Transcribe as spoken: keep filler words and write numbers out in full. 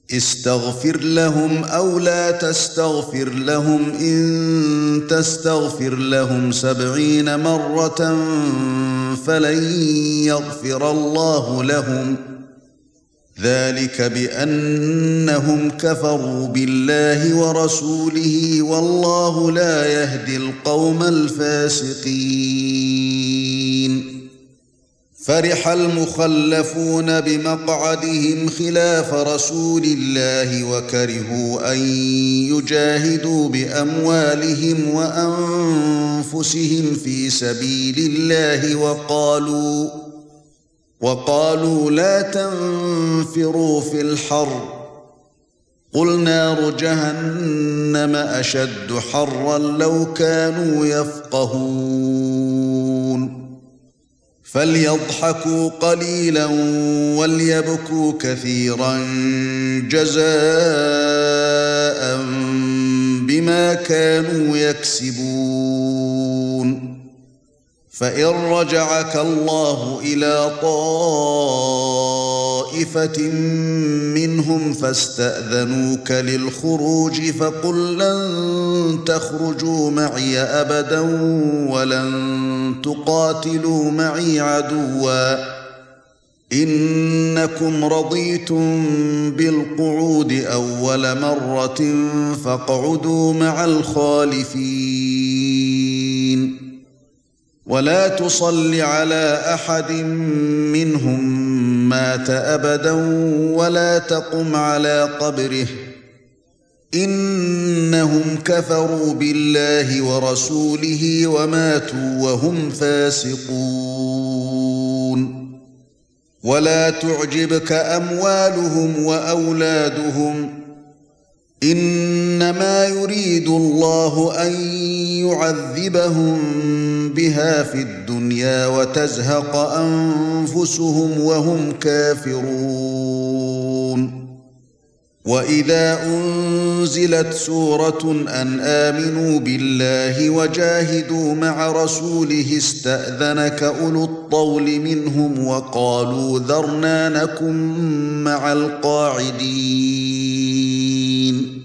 استغفر لهم أو لا تستغفر لهم إن تستغفر لهم سبعين مرة فلن يغفر الله لهم ذلك بأنهم كفروا بالله ورسوله والله لا يهدي القوم الفاسقين فرح المخلفون بمقعدهم خلاف رسول الله وكرهوا أن يجاهدوا بأموالهم وأنفسهم في سبيل الله وقالوا وقالوا لا تنفروا في الحر قل نار جهنم أشد حرا لو كانوا يفقهون فليضحكوا قليلا وليبكوا كثيرا جزاء بما كانوا يكسبون فإن رجعك الله إلى طائفة منهم فاستأذنوك للخروج فقل لن تخرجوا معي أبدا ولن تقاتلوا معي عدوا إنكم رضيتم بالقعود أول مرة فاقعدوا مع الخالفين ولا تصل على أحد منهم مات أبدا ولا تقم على قبره إنهم كفروا بالله ورسوله وماتوا وهم فاسقون ولا تعجبك أموالهم وأولادهم إنما يريد الله أن يعذبهم بها في الدنيا وتزهق أنفسهم وهم كافرون وإذا أنزلت سورة أن آمنوا بالله وجاهدوا مع رسوله استأذنك أولو الطول منهم وقالوا ذرنا نكن مع القاعدين